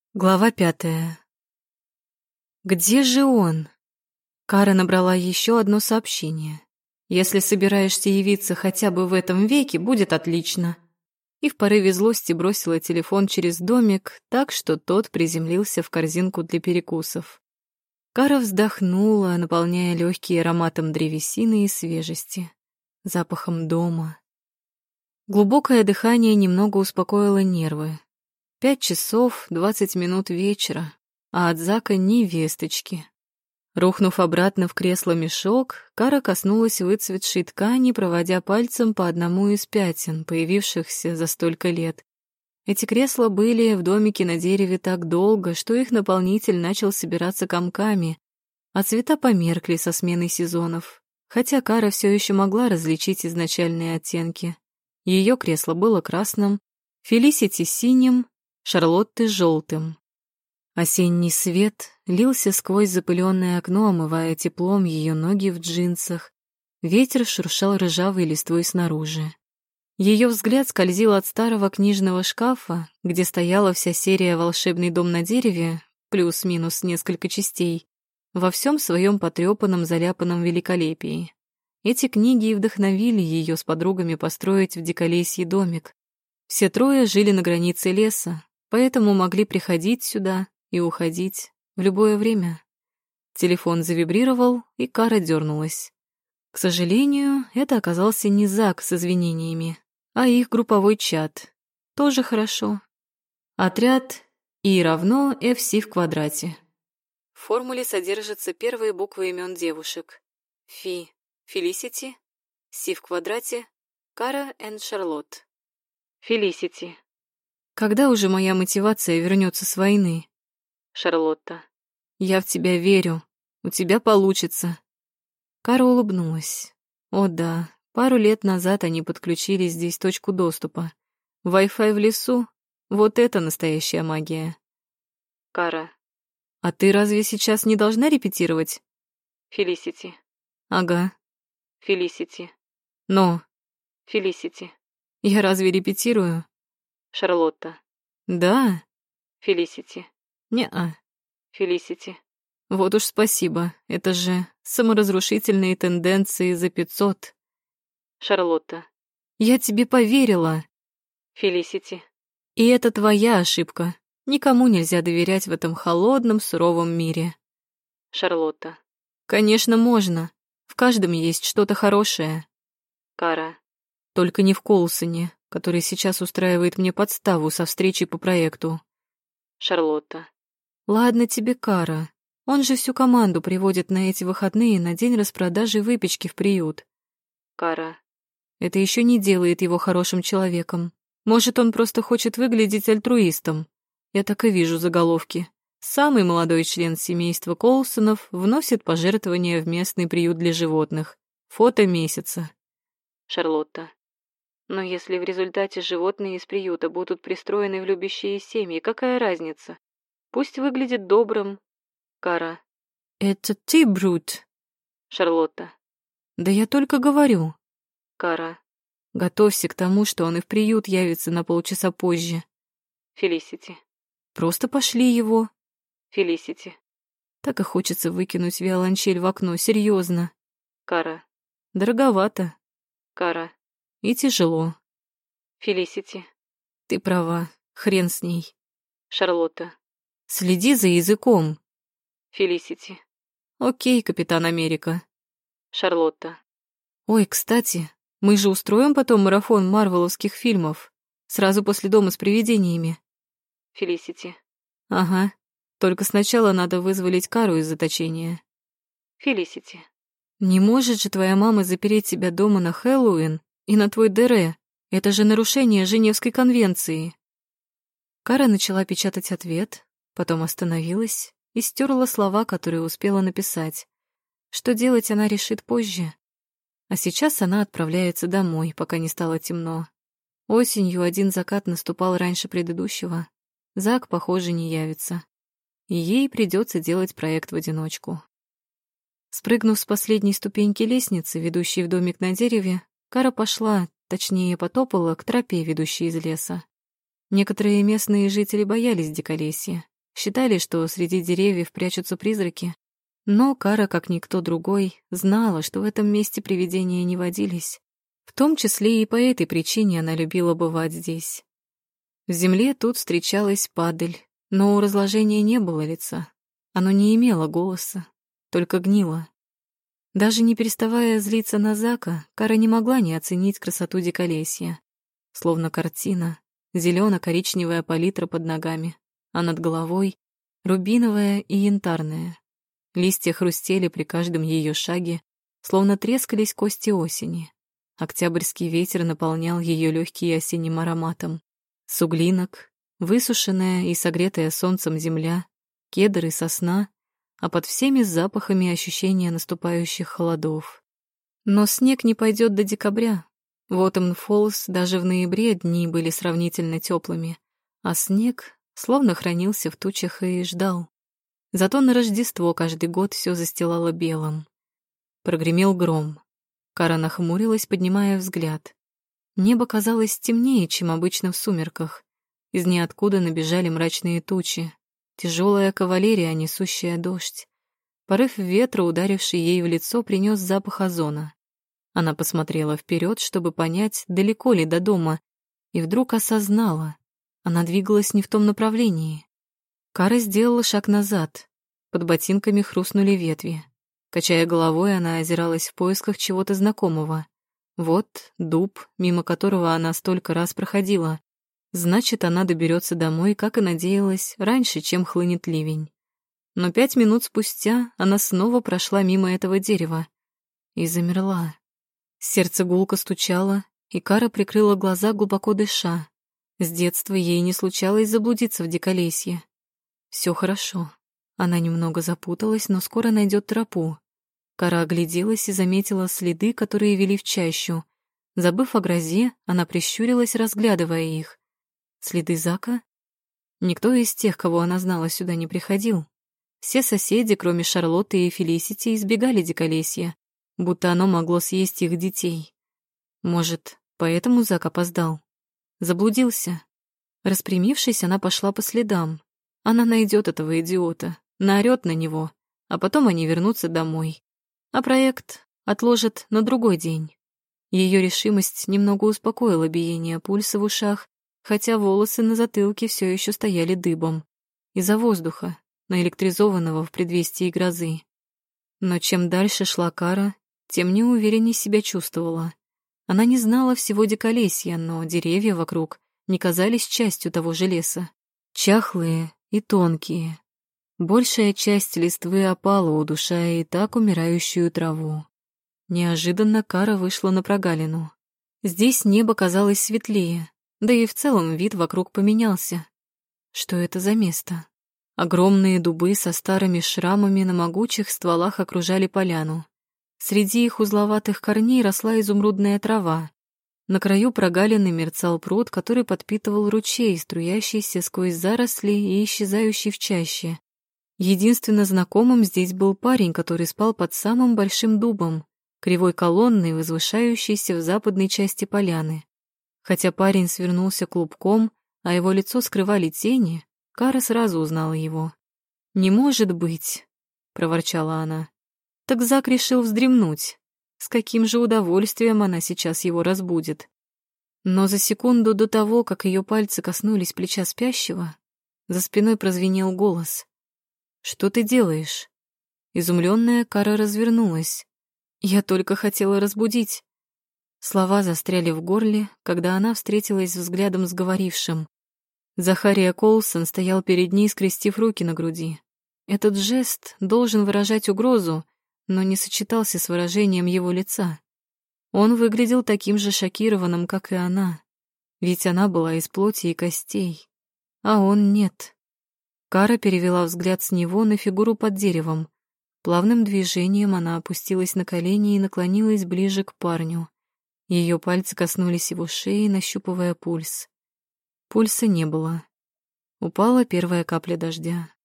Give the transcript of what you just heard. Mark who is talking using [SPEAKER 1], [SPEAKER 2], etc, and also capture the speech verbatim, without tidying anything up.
[SPEAKER 1] Глава пятая. Где же он? Кара набрала еще одно сообщение. Если собираешься явиться хотя бы в этом веке, будет отлично. И в порыве злости бросила телефон через домик, так что тот приземлился в корзинку для перекусов. Кара вздохнула, наполняя легкие ароматом древесины и свежести, запахом дома. Глубокое дыхание немного успокоило нервы. Пять часов двадцать минут вечера, а от Зака ни весточки. Рухнув обратно в кресло-мешок, Кара коснулась выцветшей ткани, проводя пальцем по одному из пятен, появившихся за столько лет. Эти кресла были в домике на дереве так долго, что их наполнитель начал собираться комками, а цвета померкли со сменой сезонов, хотя Кара все еще могла различить изначальные оттенки. Ее кресло было красным, Фелисити — синим, Шарлотты — желтым. Осенний свет лился сквозь запыленное окно, омывая теплом ее ноги в джинсах. Ветер шуршал ржавой листвой снаружи. Ее взгляд скользил от старого книжного шкафа, где стояла вся серия «Волшебный дом на дереве», плюс-минус несколько частей, во всем своем потрепанном, заляпанном великолепии. Эти книги и вдохновили ее с подругами построить в Диколесье домик. Все трое жили на границе леса, поэтому могли приходить сюда и уходить в любое время. Телефон завибрировал, и Кара дернулась. К сожалению, это оказался не Зак с извинениями, а их групповой чат. Тоже хорошо. Отряд И равно эф си в квадрате. В формуле содержатся первые буквы имен девушек. Фи — Фелисити, Си в квадрате — Кара энд Шарлотт. Фелисити. Когда уже моя мотивация вернется с войны? Шарлотта. Я в тебя верю. У тебя получится. Кара улыбнулась. О да, пару лет назад они подключили здесь точку доступа. Wi-Fi в лесу — вот это настоящая магия. Кара. А ты разве сейчас не должна репетировать? Фелисити. Ага. Фелисити. Но. Фелисити. Я разве репетирую? Шарлотта. Да. Фелисити. Не-а. Фелисити. Вот уж спасибо, это же саморазрушительные тенденции за пятьсот. Шарлотта. Я тебе поверила. Фелисити. И это твоя ошибка. Никому нельзя доверять в этом холодном, суровом мире. Шарлотта. Конечно, можно. В каждом есть что-то хорошее. Кара. Только не в Коулсоне, который сейчас устраивает мне подставу со встречей по проекту. Шарлотта. Ладно тебе, Кара. Он же всю команду приводит на эти выходные на день распродажи выпечки в приют. Кара. Это еще не делает его хорошим человеком. Может, он просто хочет выглядеть альтруистом. Я так и вижу заголовки. Самый молодой член семейства Коулсонов вносит пожертвования в местный приют для животных. Фото месяца. Шарлотта. Но если в результате животные из приюта будут пристроены в любящие семьи, какая разница? Пусть выглядит добрым. Кара. Это ты, Брут. Шарлотта. Да я только говорю. Кара. Готовься к тому, что он и в приют явится на полчаса позже. Фелисити. Просто пошли его. Фелисити. Так и хочется выкинуть виолончель в окно, серьезно. Кара. Дороговато. Кара. И тяжело. Фелисити. Ты права, хрен с ней. Шарлотта. Следи за языком. Фелисити. Окей, капитан Америка. Шарлотта. Ой, кстати, мы же устроим потом марафон марвеловских фильмов. Сразу после «Дома с привидениями». Фелисити. Ага. Только сначала надо вызволить Кару из заточения. Фелисити. Не может же твоя мама запереть себя дома на Хэллоуин и на твой ДР. Это же нарушение Женевской конвенции. Кара начала печатать ответ, потом остановилась и стерла слова, которые успела написать. Что делать она решит позже. А сейчас она отправляется домой, пока не стало темно. Осенью один закат наступал раньше предыдущего. Зак, похоже, не явится. И ей придется делать проект в одиночку. Спрыгнув с последней ступеньки лестницы, ведущей в домик на дереве, Кара пошла, точнее потопала, к тропе, ведущей из леса. Некоторые местные жители боялись Диколесья. Считали, что среди деревьев прячутся призраки. Но Кара, как никто другой, знала, что в этом месте привидения не водились. В том числе и по этой причине она любила бывать здесь. В земле тут встречалась падаль, но у разложения не было лица. Оно не имело голоса, только гнило. Даже не переставая злиться на Зака, Кара не могла не оценить красоту диколесья. Словно картина, зелено-коричневая палитра под ногами, а над головой — рубиновая и янтарная. Листья хрустели при каждом ее шаге, словно трескались кости осени. Октябрьский ветер наполнял ее легкий осенним ароматом. Суглинок, высушенная и согретая солнцем земля, кедр и сосна, а под всеми запахами ощущения наступающих холодов. Но снег не пойдет до декабря. В Оттем-Фоллс даже в ноябре дни были сравнительно теплыми, а снег словно хранился в тучах и ждал. Зато на Рождество каждый год все застилало белым. Прогремел гром. Кара нахмурилась, поднимая взгляд. Небо казалось темнее, чем обычно в сумерках. Из ниоткуда набежали мрачные тучи. Тяжелая кавалерия, несущая дождь. Порыв ветра, ударивший ей в лицо, принес запах озона. Она посмотрела вперед, чтобы понять, далеко ли до дома, и вдруг осознала. Она двигалась не в том направлении. Кара сделала шаг назад. Под ботинками хрустнули ветви. Качая головой, она озиралась в поисках чего-то знакомого. Вот дуб, мимо которого она столько раз проходила. Значит, она доберется домой, как и надеялась, раньше, чем хлынет ливень. Но пять минут спустя она снова прошла мимо этого дерева и замерла. Сердце гулко стучало, и Кара прикрыла глаза, глубоко дыша. С детства ей не случалось заблудиться в диколесье. Все хорошо. Она немного запуталась, но скоро найдет тропу. Кара огляделась и заметила следы, которые вели в чащу. Забыв о грозе, она прищурилась, разглядывая их. Следы Зака? Никто из тех, кого она знала, сюда не приходил. Все соседи, кроме Шарлотты и Фелисити, избегали диколесья, будто оно могло съесть их детей. Может, поэтому Зак опоздал? Заблудился? Распрямившись, она пошла по следам. Она найдет этого идиота, наорет на него, а потом они вернутся домой. А проект отложат на другой день. Ее решимость немного успокоила биение пульса в ушах, хотя волосы на затылке все еще стояли дыбом. Из-за воздуха, наэлектризованного в предвестии грозы. Но чем дальше шла Кара, тем неуверенней себя чувствовала. Она не знала всего диколесья, но деревья вокруг не казались частью того же леса. Чахлые и тонкие. Большая часть листвы опала, удушая и так умирающую траву. Неожиданно Кара вышла на прогалину. Здесь небо казалось светлее, да и в целом вид вокруг поменялся. Что это за место? Огромные дубы со старыми шрамами на могучих стволах окружали поляну. Среди их узловатых корней росла изумрудная трава. На краю прогалины мерцал пруд, который подпитывал ручей, струящийся сквозь заросли и исчезающий в чаще. Единственно знакомым здесь был парень, который спал под самым большим дубом, кривой колонной, возвышающейся в западной части поляны. Хотя парень свернулся клубком, а его лицо скрывали тени, Кара сразу узнала его. «Не может быть!» — проворчала она. Так Зак решил вздремнуть. С каким же удовольствием она сейчас его разбудит. Но за секунду до того, как ее пальцы коснулись плеча спящего, за спиной прозвенел голос. «Что ты делаешь?» Изумленная Кара развернулась. «Я только хотела разбудить». Слова застряли в горле, когда она встретилась взглядом с говорившим. Захария Коулсон стоял перед ней, скрестив руки на груди. Этот жест должен выражать угрозу, но не сочетался с выражением его лица. Он выглядел таким же шокированным, как и она, ведь она была из плоти и костей, а он нет. Кара перевела взгляд с него на фигуру под деревом. Плавным движением она опустилась на колени и наклонилась ближе к парню. Ее пальцы коснулись его шеи, нащупывая пульс. Пульса не было. Упала первая капля дождя.